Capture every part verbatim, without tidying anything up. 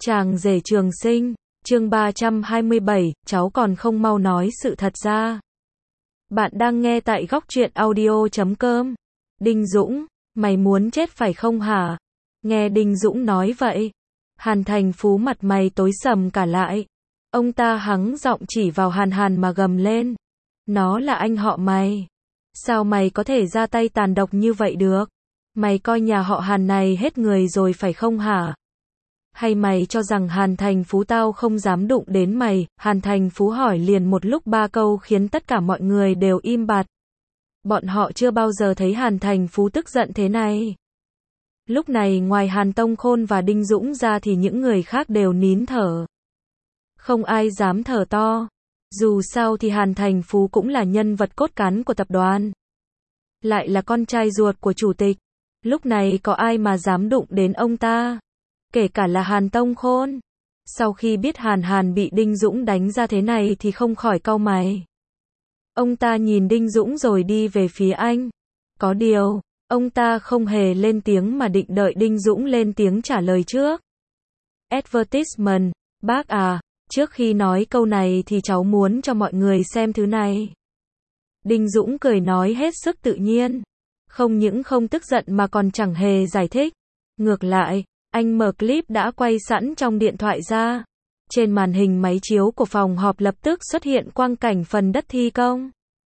Chàng rể trường sinh, chương ba trăm hai mươi bảy, cháu còn không mau nói sự thật ra. Bạn đang nghe tại góc truyện audio chấm com. Đinh Dũng, mày muốn chết phải không hả? Nghe Đinh Dũng nói vậy, Hàn Thành Phú mặt mày tối sầm cả lại. Ông ta hắng giọng chỉ vào Hàn Hàn mà gầm lên. Nó là anh họ mày. Sao mày có thể ra tay tàn độc như vậy được? Mày coi nhà họ Hàn này hết người rồi phải không hả? Hay mày cho rằng Hàn Thành Phú tao không dám đụng đến mày? Hàn Thành Phú hỏi liền một lúc ba câu khiến tất cả mọi người đều im bặt. Bọn họ chưa bao giờ thấy Hàn Thành Phú tức giận thế này. Lúc này ngoài Hàn Tông Khôn và Đinh Dũng ra thì những người khác đều nín thở. Không ai dám thở to. Dù sao thì Hàn Thành Phú cũng là nhân vật cốt cán của tập đoàn. Lại là con trai ruột của chủ tịch. Lúc này có ai mà dám đụng đến ông ta? Kể cả là Hàn Tông Khôn. Sau khi biết Hàn Hàn bị Đinh Dũng đánh ra thế này thì không khỏi cau mày. Ông ta nhìn Đinh Dũng rồi đi về phía anh. Có điều, ông ta không hề lên tiếng mà định đợi Đinh Dũng lên tiếng trả lời trước. Advertisement, bác à, trước khi nói câu này thì cháu muốn cho mọi người xem thứ này. Đinh Dũng cười nói hết sức tự nhiên. Không những không tức giận mà còn chẳng hề giải thích. Ngược lại, anh mở clip đã quay sẵn trong điện thoại ra. Trên màn hình máy chiếu của phòng họp lập tức xuất hiện quang cảnh phần đất thi công.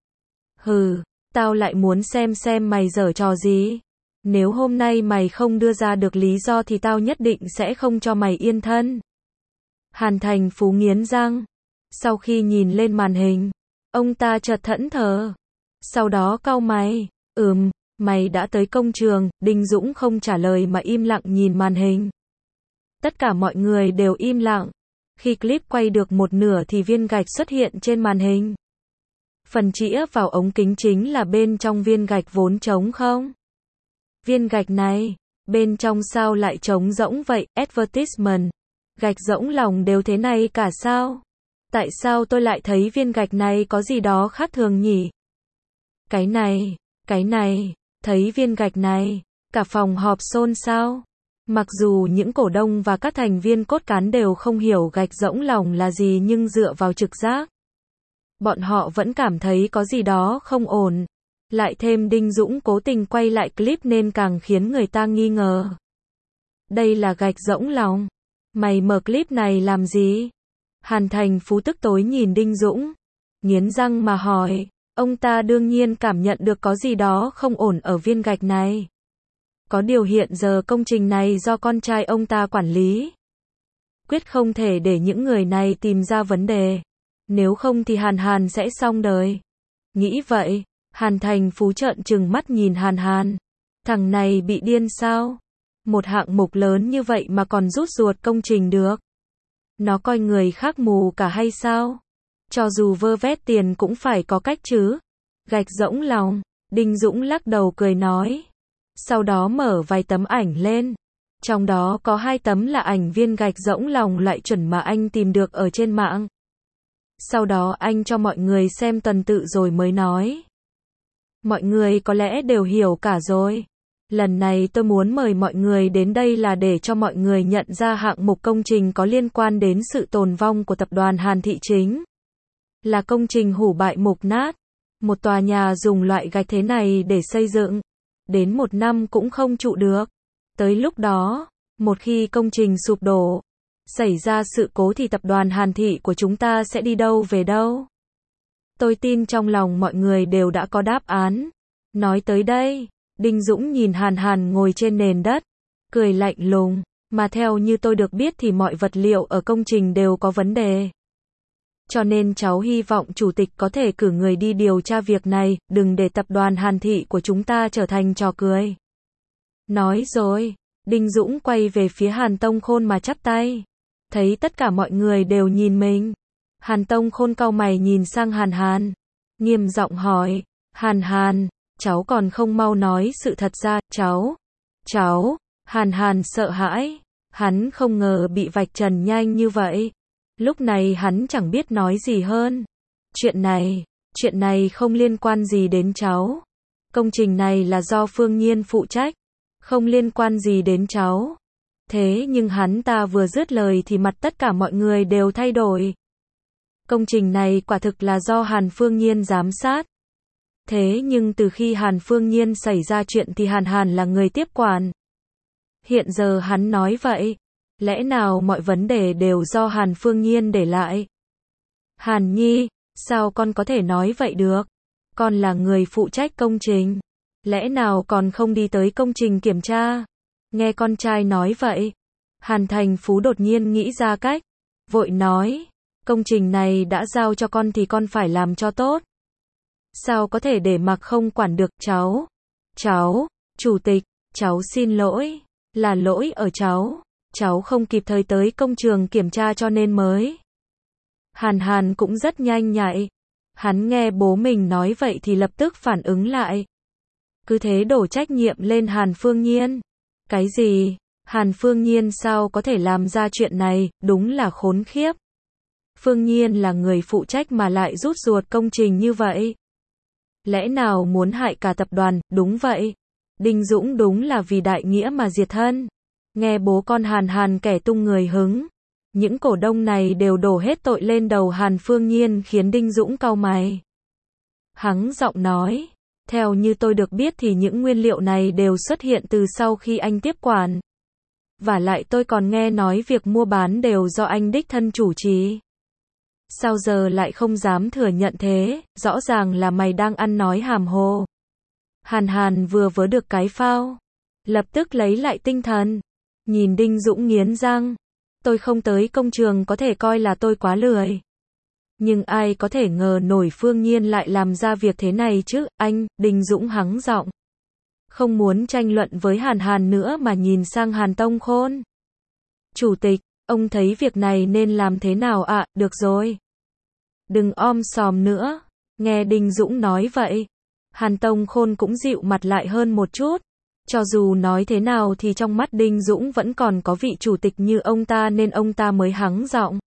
Hừ, tao lại muốn xem xem mày giở trò gì. Nếu hôm nay mày không đưa ra được lý do thì tao nhất định sẽ không cho mày yên thân. Hàn Thành Phú nghiến răng. Sau khi nhìn lên màn hình, ông ta chợt thẫn thờ. Sau đó cau mày. Ừm, mày đã tới công trường. Đinh Dũng không trả lời mà im lặng nhìn màn hình. Tất cả mọi người đều im lặng. Khi clip quay được một nửa thì viên gạch xuất hiện trên màn hình. Phần chĩa vào ống kính chính là bên trong viên gạch vốn trống không. Viên gạch này, bên trong sao lại trống rỗng vậy? Advertisement, gạch rỗng lòng đều thế này cả sao? Tại sao tôi lại thấy viên gạch này có gì đó khác thường nhỉ? Cái này, cái này, thấy viên gạch này, cả phòng họp xôn xao. Mặc dù những cổ đông và các thành viên cốt cán đều không hiểu gạch rỗng lòng là gì nhưng dựa vào trực giác, bọn họ vẫn cảm thấy có gì đó không ổn. Lại thêm Đinh Dũng cố tình quay lại clip nên càng khiến người ta nghi ngờ. Đây là gạch rỗng lòng. Mày mở clip này làm gì? Hàn Thành Phú tức tối nhìn Đinh Dũng, nghiến răng mà hỏi. Ông ta đương nhiên cảm nhận được có gì đó không ổn ở viên gạch này. Có điều hiện giờ công trình này do con trai ông ta quản lý. Quyết không thể để những người này tìm ra vấn đề. Nếu không thì Hàn Hàn sẽ xong đời. Nghĩ vậy, Hàn Thành Phú trợn trừng mắt nhìn Hàn Hàn. Thằng này bị điên sao? Một hạng mục lớn như vậy mà còn rút ruột công trình được. Nó coi người khác mù cả hay sao? Cho dù vơ vét tiền cũng phải có cách chứ. Gạch rỗng lòng. Đinh Dũng lắc đầu cười nói. Sau đó mở vài tấm ảnh lên. Trong đó có hai tấm là ảnh viên gạch rỗng lòng loại chuẩn mà anh tìm được ở trên mạng. Sau đó anh cho mọi người xem tuần tự rồi mới nói. Mọi người có lẽ đều hiểu cả rồi. Lần này tôi muốn mời mọi người đến đây là để cho mọi người nhận ra hạng mục công trình có liên quan đến sự tồn vong của tập đoàn Hàn Thị Chính. Là công trình hủ bại mục nát. Một tòa nhà dùng loại gạch thế này để xây dựng. Đến một năm cũng không trụ được. Tới lúc đó, một khi công trình sụp đổ, xảy ra sự cố thì tập đoàn Hàn Thị của chúng ta sẽ đi đâu về đâu? Tôi tin trong lòng mọi người đều đã có đáp án. Nói tới đây, Đinh Dũng nhìn Hàn Hàn ngồi trên nền đất, cười lạnh lùng. Mà theo như tôi được biết thì mọi vật liệu ở công trình đều có vấn đề. Cho nên cháu hy vọng chủ tịch có thể cử người đi điều tra việc này, đừng để tập đoàn Hàn Thị của chúng ta trở thành trò cười. Nói rồi, Đinh Dũng quay về phía Hàn Tông Khôn mà chắp tay. Thấy tất cả mọi người đều nhìn mình. Hàn Tông Khôn cau mày nhìn sang Hàn Hàn. Nghiêm giọng hỏi. Hàn Hàn, cháu còn không mau nói sự thật ra, cháu. Cháu, Hàn Hàn sợ hãi. Hắn không ngờ bị vạch trần nhanh như vậy. Lúc này hắn chẳng biết nói gì hơn. Chuyện này, chuyện này không liên quan gì đến cháu. Công trình này là do Phương Nhiên phụ trách. Không liên quan gì đến cháu. Thế nhưng hắn ta vừa dứt lời thì mặt tất cả mọi người đều thay đổi. Công trình này quả thực là do Hàn Phương Nhiên giám sát. Thế nhưng từ khi Hàn Phương Nhiên xảy ra chuyện thì Hàn Hàn là người tiếp quản. Hiện giờ hắn nói vậy, lẽ nào mọi vấn đề đều do Hàn Phương Nhiên để lại? Hàn Nhi, sao con có thể nói vậy được? Con là người phụ trách công trình. Lẽ nào còn không đi tới công trình kiểm tra? Nghe con trai nói vậy, Hàn Thành Phú đột nhiên nghĩ ra cách, vội nói, công trình này đã giao cho con thì con phải làm cho tốt. Sao có thể để mặc không quản được cháu? Cháu, chủ tịch, cháu xin lỗi, là lỗi ở cháu, cháu không kịp thời tới công trường kiểm tra cho nên mới. Hàn Hàn cũng rất nhanh nhạy, hắn nghe bố mình nói vậy thì lập tức phản ứng lại. Cứ thế đổ trách nhiệm lên Hàn Phương Nhiên. Cái gì? Hàn Phương Nhiên sao có thể làm ra chuyện này, đúng là khốn khiếp. Phương Nhiên là người phụ trách mà lại rút ruột công trình như vậy. Lẽ nào muốn hại cả tập đoàn, đúng vậy. Đinh Dũng đúng là vì đại nghĩa mà diệt thân. Nghe bố con Hàn Hàn kẻ tung người hứng. Những cổ đông này đều đổ hết tội lên đầu Hàn Phương Nhiên khiến Đinh Dũng cau mày. Hắng giọng nói, theo như tôi được biết thì những nguyên liệu này đều xuất hiện từ sau khi anh tiếp quản. Và lại tôi còn nghe nói việc mua bán đều do anh đích thân chủ trì. Sao giờ lại không dám thừa nhận thế, rõ ràng là mày đang ăn nói hàm hồ. Hàn Hàn vừa vớ được cái phao, lập tức lấy lại tinh thần, nhìn Đinh Dũng nghiến răng, tôi không tới công trường có thể coi là tôi quá lười. Nhưng ai có thể ngờ nổi Phương Nhiên lại làm ra việc thế này chứ, anh, Đinh Dũng hắng giọng. Không muốn tranh luận với Hàn Hàn nữa mà nhìn sang Hàn Tông Khôn. Chủ tịch, ông thấy việc này nên làm thế nào ạ, à? Được rồi. Đừng om sòm nữa. Nghe Đinh Dũng nói vậy, Hàn Tông Khôn cũng dịu mặt lại hơn một chút. Cho dù nói thế nào thì trong mắt Đinh Dũng vẫn còn có vị chủ tịch như ông ta nên ông ta mới hắng giọng.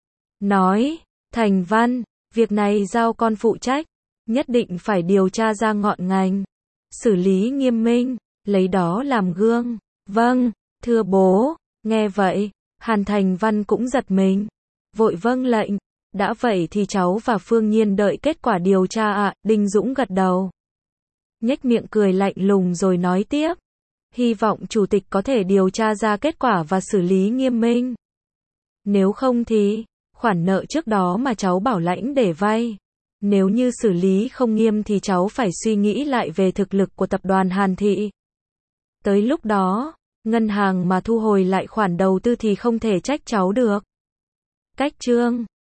Nói, Thành Văn, việc này giao con phụ trách, nhất định phải điều tra ra ngọn ngành, xử lý nghiêm minh, lấy đó làm gương. Vâng, thưa bố. Nghe vậy, Hàn Thành Văn cũng giật mình, vội vâng lệnh. Đã vậy thì cháu và Phương Nhiên đợi kết quả điều tra ạ, à? Đinh Dũng gật đầu, nhếch miệng cười lạnh lùng rồi nói tiếp. Hy vọng chủ tịch có thể điều tra ra kết quả và xử lý nghiêm minh. Nếu không thì, khoản nợ trước đó mà cháu bảo lãnh để vay, nếu như xử lý không nghiêm thì cháu phải suy nghĩ lại về thực lực của tập đoàn Hàn Thị. Tới lúc đó, ngân hàng mà thu hồi lại khoản đầu tư thì không thể trách cháu được. Cách chương